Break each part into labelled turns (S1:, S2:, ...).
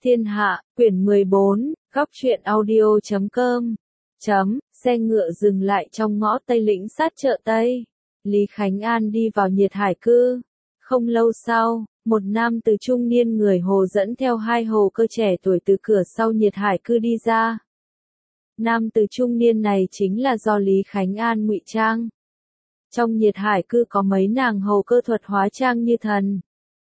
S1: Thiên Hạ, quyển 14, góc truyện audio.com. Xe ngựa dừng lại trong ngõ Tây Lĩnh sát chợ Tây. Lý Khánh An đi vào nhiệt hải cư. Không lâu sau, một nam từ trung niên người Hồ dẫn theo hai Hồ cơ trẻ tuổi từ cửa sau nhiệt hải cư đi ra. Nam từ trung niên này chính là do Lý Khánh An ngụy trang. Trong nhiệt hải cư có mấy nàng Hồ cơ thuật hóa trang như thần.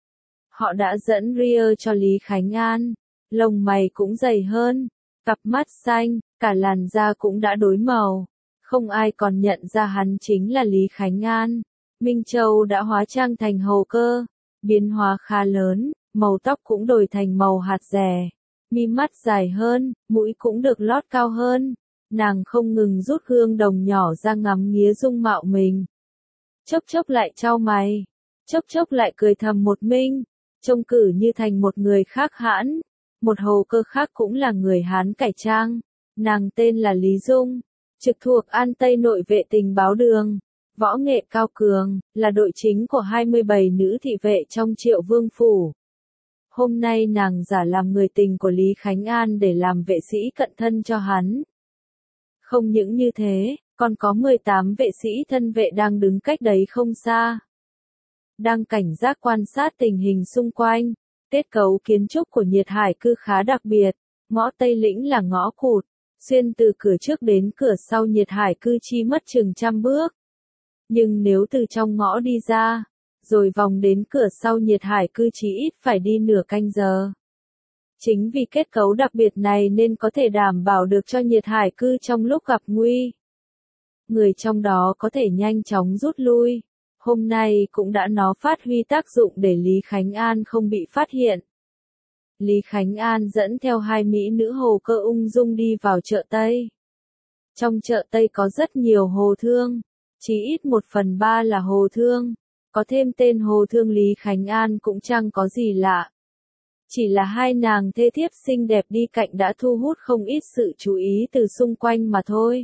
S1: Họ đã dẫn ria cho Lý Khánh An, lông mày cũng dày hơn, cặp mắt xanh, cả làn da cũng đã đổi màu. Không ai còn nhận ra hắn chính là Lý Khánh An. Minh Châu đã hóa trang thành Hồ cơ, biến hóa khá lớn, màu tóc cũng đổi thành màu hạt dẻ, mi mắt dài hơn, mũi cũng được lót cao hơn. Nàng không ngừng rút gương đồng nhỏ ra ngắm nghía dung mạo mình. Chốc chốc lại chau mày, chốc chốc lại cười thầm một mình, trông cử như thành một người khác hãn. Một Hồ cơ khác cũng là người Hán cải trang, nàng tên là Lý Dung, trực thuộc An Tây Nội vệ tình báo đường, võ nghệ cao cường, là đội chính của 27 nữ thị vệ trong Triệu Vương phủ. Hôm nay nàng giả làm người tình của Lý Khánh An để làm vệ sĩ cận thân cho hắn. Không những như thế, còn có 18 vệ sĩ thân vệ đang đứng cách đấy không xa, đang cảnh giác quan sát tình hình xung quanh. Kết cấu kiến trúc của nhiệt hải cư khá đặc biệt, ngõ Tây Lĩnh là ngõ cụt, xuyên từ cửa trước đến cửa sau nhiệt hải cư chi mất chừng 100 bước. Nhưng nếu từ trong ngõ đi ra, rồi vòng đến cửa sau nhiệt hải cư chỉ ít phải đi nửa canh giờ. Chính vì kết cấu đặc biệt này nên có thể đảm bảo được cho nhiệt hải cư trong lúc gặp nguy, người trong đó có thể nhanh chóng rút lui. Hôm nay cũng đã nó phát huy tác dụng để Lý Khánh An không bị phát hiện. Lý Khánh An dẫn theo hai mỹ nữ Hồ cơ ung dung đi vào chợ Tây. Trong chợ Tây có rất nhiều hồ thương, chỉ ít 1/3 là hồ thương, có thêm tên hồ thương Lý Khánh An cũng chẳng có gì lạ. Chỉ là hai nàng thê thiếp xinh đẹp đi cạnh đã thu hút không ít sự chú ý từ xung quanh mà thôi.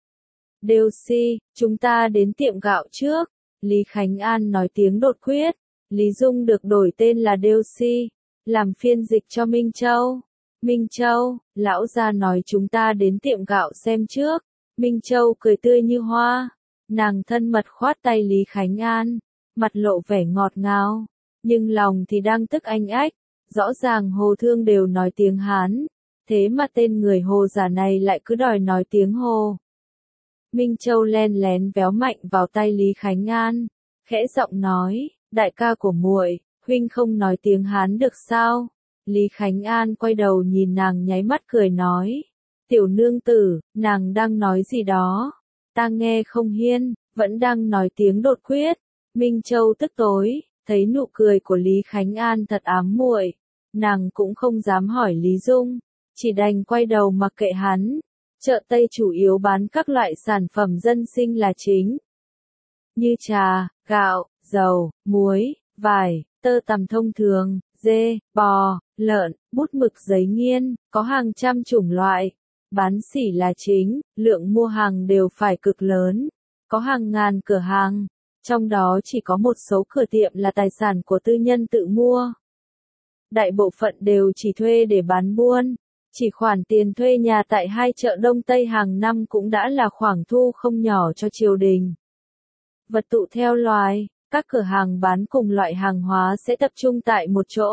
S1: Delcy, chúng ta đến tiệm gạo trước. Lý Khánh An nói tiếng đột quyết. Lý Dung được đổi tên là Delcy, làm phiên dịch cho Minh Châu. Minh Châu, lão gia nói chúng ta đến tiệm gạo xem trước. Minh Châu cười tươi như hoa. Nàng thân mật khoát tay Lý Khánh An, mặt lộ vẻ ngọt ngào, nhưng lòng thì đang tức anh ách. Rõ ràng Hồ thương đều nói tiếng Hán, thế mà tên người Hồ giả này lại cứ đòi nói tiếng Hồ. Minh Châu len lén véo mạnh vào tay Lý Khánh An, khẽ giọng nói, đại ca của muội, huynh không nói tiếng Hán được sao? Lý Khánh An quay đầu nhìn nàng nháy mắt cười nói, tiểu nương tử, nàng đang nói gì đó? Ta nghe không hiên, vẫn đang nói tiếng đột quyết. Minh Châu tức tối, thấy nụ cười của Lý Khánh An thật ám muội, nàng cũng không dám hỏi Lý Dung, chỉ đành quay đầu mặc kệ hắn. Chợ Tây chủ yếu bán các loại sản phẩm dân sinh là chính, như trà, gạo, dầu, muối, vải, tơ tằm thông thường, dê, bò, lợn, bút mực giấy nghiên, có hàng trăm chủng loại. Bán sỉ là chính, lượng mua hàng đều phải cực lớn, có hàng ngàn cửa hàng, trong đó chỉ có một số cửa tiệm là tài sản của tư nhân tự mua. Đại bộ phận đều chỉ thuê để bán buôn. Chỉ khoản tiền thuê nhà tại hai chợ Đông Tây hàng năm cũng đã là khoản thu không nhỏ cho triều đình. Vật tụ theo loài, các cửa hàng bán cùng loại hàng hóa sẽ tập trung tại một chỗ.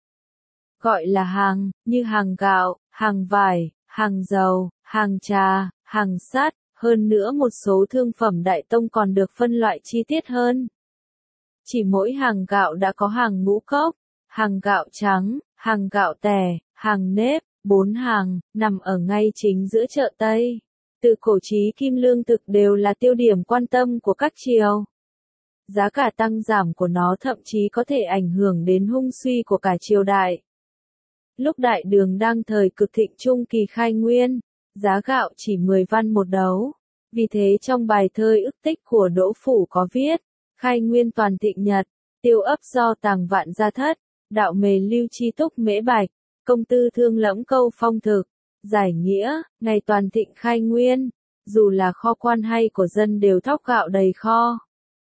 S1: Gọi là hàng, như hàng gạo, hàng vải, hàng dầu, hàng trà, hàng sắt, hơn nữa một số thương phẩm đại tông còn được phân loại chi tiết hơn. Chỉ mỗi hàng gạo đã có hàng ngũ cốc, hàng gạo trắng, hàng gạo tẻ, hàng nếp. 4 hàng, nằm ở ngay chính giữa chợ Tây. Từ cổ chí kim lương thực đều là tiêu điểm quan tâm của các triều. Giá cả tăng giảm của nó thậm chí có thể ảnh hưởng đến hung suy của cả triều đại. Lúc đại đường đang thời cực thịnh trung kỳ khai nguyên, giá gạo chỉ 10 văn một đấu. Vì thế trong bài thơ ức tích của Đỗ Phủ có viết, khai nguyên toàn thịnh nhật, tiêu ấp do tàng vạn gia thất, đạo mề lưu chi túc mễ bạch. Công tư thương lẫm câu phong thực, giải nghĩa, ngày toàn thịnh khai nguyên, dù là kho quan hay của dân đều thóc gạo đầy kho.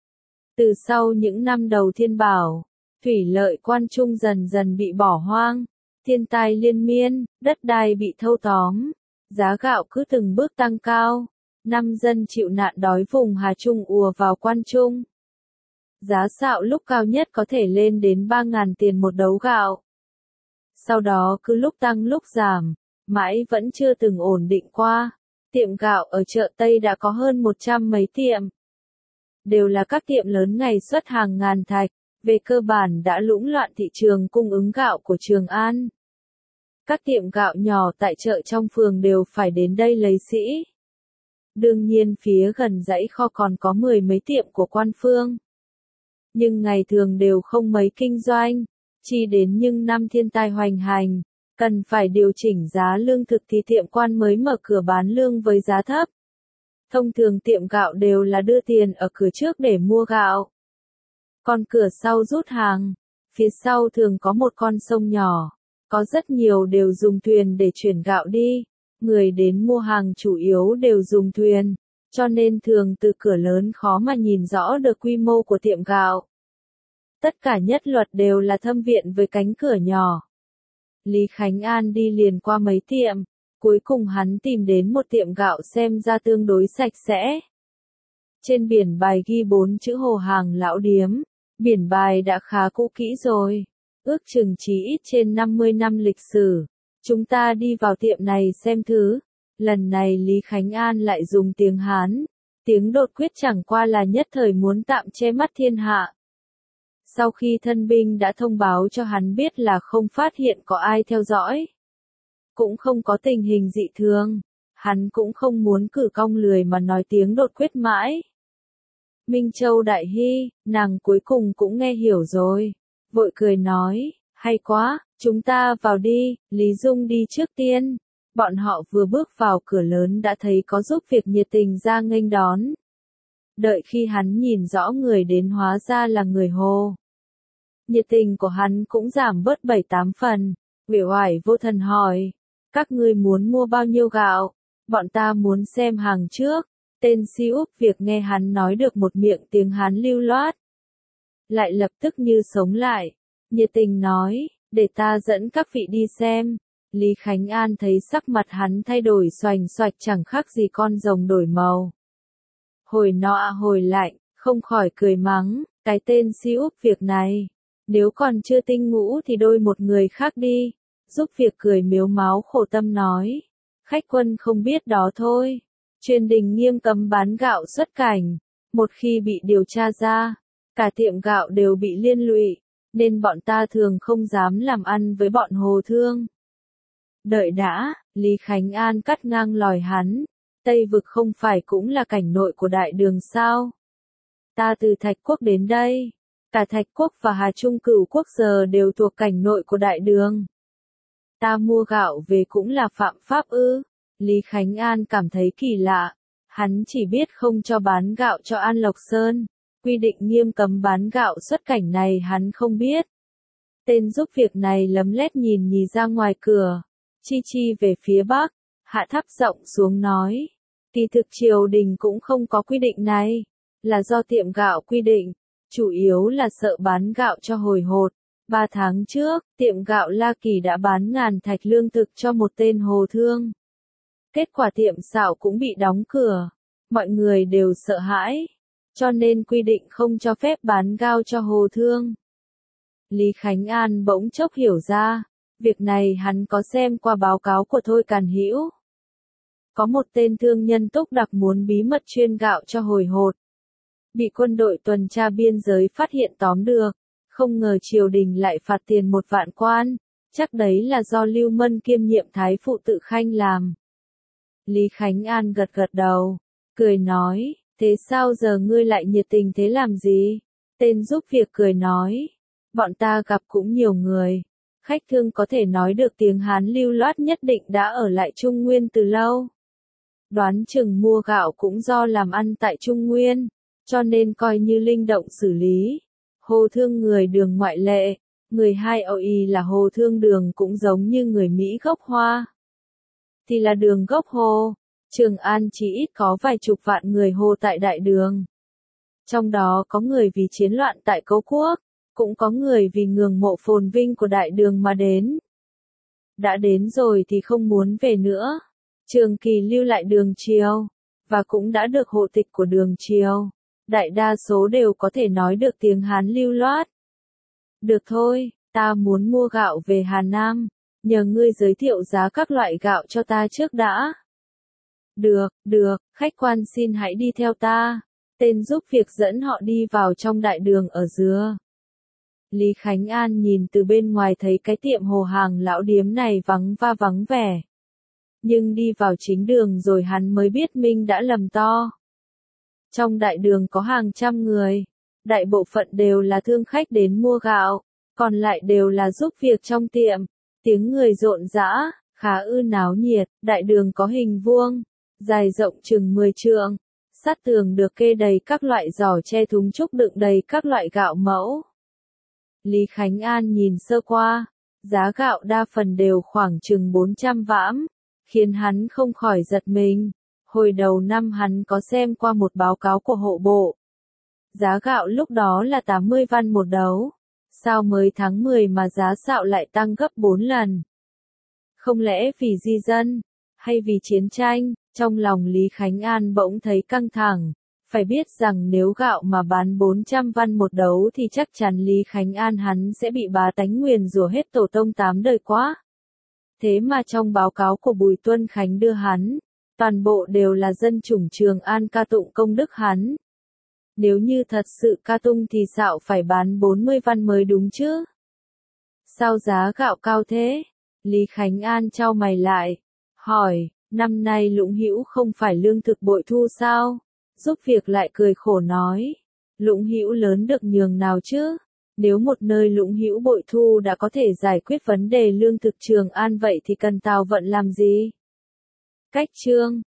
S1: Từ sau những năm đầu thiên bảo, thủy lợi quan trung dần dần bị bỏ hoang, Thiên tai liên miên, đất đai bị thâu tóm, giá gạo cứ từng bước tăng cao, năm dân chịu nạn đói vùng Hà Trung ùa vào Quan Trung. Giá gạo lúc cao nhất có thể lên đến 3.000 tiền một đấu gạo. Sau đó cứ lúc tăng lúc giảm, mãi vẫn chưa từng ổn định qua. Tiệm gạo ở chợ Tây đã có hơn 100 mấy tiệm. Đều là các tiệm lớn ngày xuất hàng ngàn thạch, về cơ bản đã lũng loạn thị trường cung ứng gạo của Trường An. Các tiệm gạo nhỏ tại chợ trong phường đều phải đến đây lấy sỉ. Đương nhiên phía gần dãy kho còn có 10 mấy tiệm của Quan Phương. Nhưng ngày thường đều không mấy kinh doanh, chỉ đến những năm thiên tai hoành hành, cần phải điều chỉnh giá lương thực thì tiệm Quan mới mở cửa bán lương với giá thấp. Thông thường tiệm gạo đều là đưa tiền ở cửa trước để mua gạo. Còn cửa sau rút hàng, phía sau thường có một con sông nhỏ, có rất nhiều đều dùng thuyền để chuyển gạo đi. Người đến mua hàng chủ yếu đều dùng thuyền, cho nên thường từ cửa lớn khó mà nhìn rõ được quy mô của tiệm gạo. Tất cả nhất luật đều là thâm viện với cánh cửa nhỏ. Lý Khánh An đi liền qua mấy tiệm, cuối cùng hắn tìm đến một tiệm gạo xem ra tương đối sạch sẽ. Trên biển bài ghi 4 chữ Hồ Hàng Lão Điếm, biển bài đã khá cũ kỹ rồi, ước chừng chí ít trên 50 năm lịch sử. Chúng ta đi vào tiệm này xem thứ. Lần này Lý Khánh An lại dùng tiếng Hán, tiếng đột quyết chẳng qua là nhất thời muốn tạm che mắt thiên hạ. Sau khi thân binh đã thông báo cho hắn biết là không phát hiện có ai theo dõi, cũng không có tình hình dị thường, hắn cũng không muốn cử cong lười mà nói tiếng đột quyết mãi. Minh Châu đại hy, nàng cuối cùng cũng nghe hiểu rồi, vội cười nói, hay quá, chúng ta vào đi. Lý Dung đi trước tiên. Bọn họ vừa bước vào cửa lớn đã thấy có giúp việc nhiệt tình ra nghênh đón. Đợi khi hắn nhìn rõ người đến hóa ra là người Hồ, nhiệt tình của hắn cũng giảm bớt 7-8 phần. Uể oải vô thần hỏi, các ngươi muốn mua bao nhiêu gạo? Bọn ta muốn xem hàng trước. Tên si úp việc nghe hắn nói được một miệng tiếng Hán lưu loát, lại lập tức như sống lại, nhiệt tình nói, để ta dẫn các vị đi xem. Lý Khánh An thấy sắc mặt hắn thay đổi xoành xoạch chẳng khác gì con rồng đổi màu. Hồi nọ hồi lạnh, không khỏi cười mắng, cái tên si úp việc này, nếu còn chưa tinh ngũ thì đôi một người khác đi. Giúp việc cười mếu máo khổ tâm nói, khách quân không biết đó thôi. Truyền đình nghiêm cấm bán gạo xuất cảnh, một khi bị điều tra ra, cả tiệm gạo đều bị liên lụy, nên bọn ta thường không dám làm ăn với bọn Hồ thương. Đợi đã, Lý Khánh An cắt ngang lòi hắn, Tây Vực không phải cũng là cảnh nội của Đại Đường sao? Ta từ Thạch Quốc đến đây, cả Thạch Quốc và Hà Trung Cửu Quốc giờ đều thuộc cảnh nội của Đại Đường. Ta mua gạo về cũng là phạm pháp ư? Lý Khánh An cảm thấy kỳ lạ, hắn chỉ biết không cho bán gạo cho An Lộc Sơn, quy định nghiêm cấm bán gạo xuất cảnh này hắn không biết. Tên giúp việc này lấm lét nhìn ra ngoài cửa, chi về phía bắc, hạ thấp giọng xuống nói, kỳ thực triều đình cũng không có quy định này, là do tiệm gạo quy định, chủ yếu là sợ bán gạo cho hồi hột. 3 tháng trước, tiệm gạo La Kỳ đã bán ngàn thạch lương thực cho một tên hồ thương. Kết quả tiệm xạo cũng bị đóng cửa, mọi người đều sợ hãi, cho nên quy định không cho phép bán gạo cho hồ thương. Lý Khánh An bỗng chốc hiểu ra, việc này hắn có xem qua báo cáo của Thôi Càn Hữu. Có một tên thương nhân túc đặc muốn bí mật chuyên gạo cho hồi hột, bị quân đội tuần tra biên giới phát hiện tóm được, không ngờ triều đình lại phạt tiền 1 vạn quan, chắc đấy là do Lưu Mân kiêm nhiệm thái phụ tự khanh làm. Lý Khánh An gật gật đầu, cười nói, thế sao giờ ngươi lại nhiệt tình thế làm gì? Tên giúp việc cười nói, bọn ta gặp cũng nhiều người, khách thương có thể nói được tiếng Hán lưu loát nhất định đã ở lại Trung Nguyên từ lâu. Đoán chừng mua gạo cũng do làm ăn tại Trung Nguyên, cho nên coi như linh động xử lý. Hồ thương người Đường ngoại lệ, người hai OI là Hồ thương Đường cũng giống như người Mỹ gốc Hoa. Thì là Đường gốc Hồ, Trường An chỉ ít có vài chục vạn người Hồ tại Đại Đường. Trong đó có người vì chiến loạn tại Cấu Quốc, cũng có người vì ngưỡng mộ phồn vinh của Đại Đường mà đến. đã đến rồi thì không muốn về nữa. Trường Kỳ lưu lại Đường Triều, và cũng đã được hộ tịch của Đường Triều. Đại đa số đều có thể nói được tiếng Hán lưu loát. Được thôi, ta muốn mua gạo về Hà Nam, nhờ ngươi giới thiệu giá các loại gạo cho ta trước đã. Được, khách quan xin hãy đi theo ta. Tên giúp việc dẫn họ đi vào trong đại đường ở dừa. Lý Khánh An nhìn từ bên ngoài thấy cái tiệm hồ hàng lão điếm này vắng vẻ. Nhưng đi vào chính đường rồi hắn mới biết mình đã lầm to. Trong đại đường có hàng trăm người, đại bộ phận đều là thương khách đến mua gạo, còn lại đều là giúp việc trong tiệm. Tiếng người rộn rã, khá náo nhiệt, đại đường có hình vuông, dài rộng chừng 10 trượng. Sát tường được kê đầy các loại giỏ tre thúng trúc đựng đầy các loại gạo mẫu. Lý Khánh An nhìn sơ qua, giá gạo đa phần đều khoảng chừng 400 vãm, khiến hắn không khỏi giật mình. Hồi đầu năm hắn có xem qua một báo cáo của hộ bộ. Giá gạo lúc đó là 80 văn một đấu. Sao mới tháng 10 mà giá gạo lại tăng gấp 4 lần? Không lẽ vì di dân, hay vì chiến tranh? Trong lòng Lý Khánh An bỗng thấy căng thẳng. Phải biết rằng nếu gạo mà bán 400 văn một đấu thì chắc chắn Lý Khánh An hắn sẽ bị bá tánh nguyền rủa hết tổ tông 8 đời quá. Thế mà trong báo cáo của Bùi Tuân Khánh đưa hắn, toàn bộ đều là dân chủng Trường An ca tụng công đức hắn. Nếu như thật sự ca tung thì sao phải bán 40 văn mới đúng chứ? Sao giá gạo cao thế? Lý Khánh An chau mày lại, hỏi, năm nay Lũng Hữu không phải lương thực bội thu sao? Giúp việc lại cười khổ nói, Lũng Hữu lớn được nhường nào chứ? Nếu một nơi Lũng Hữu bội thu đã có thể giải quyết vấn đề lương thực Trường An vậy thì cần Tào Vận làm gì? Cách chương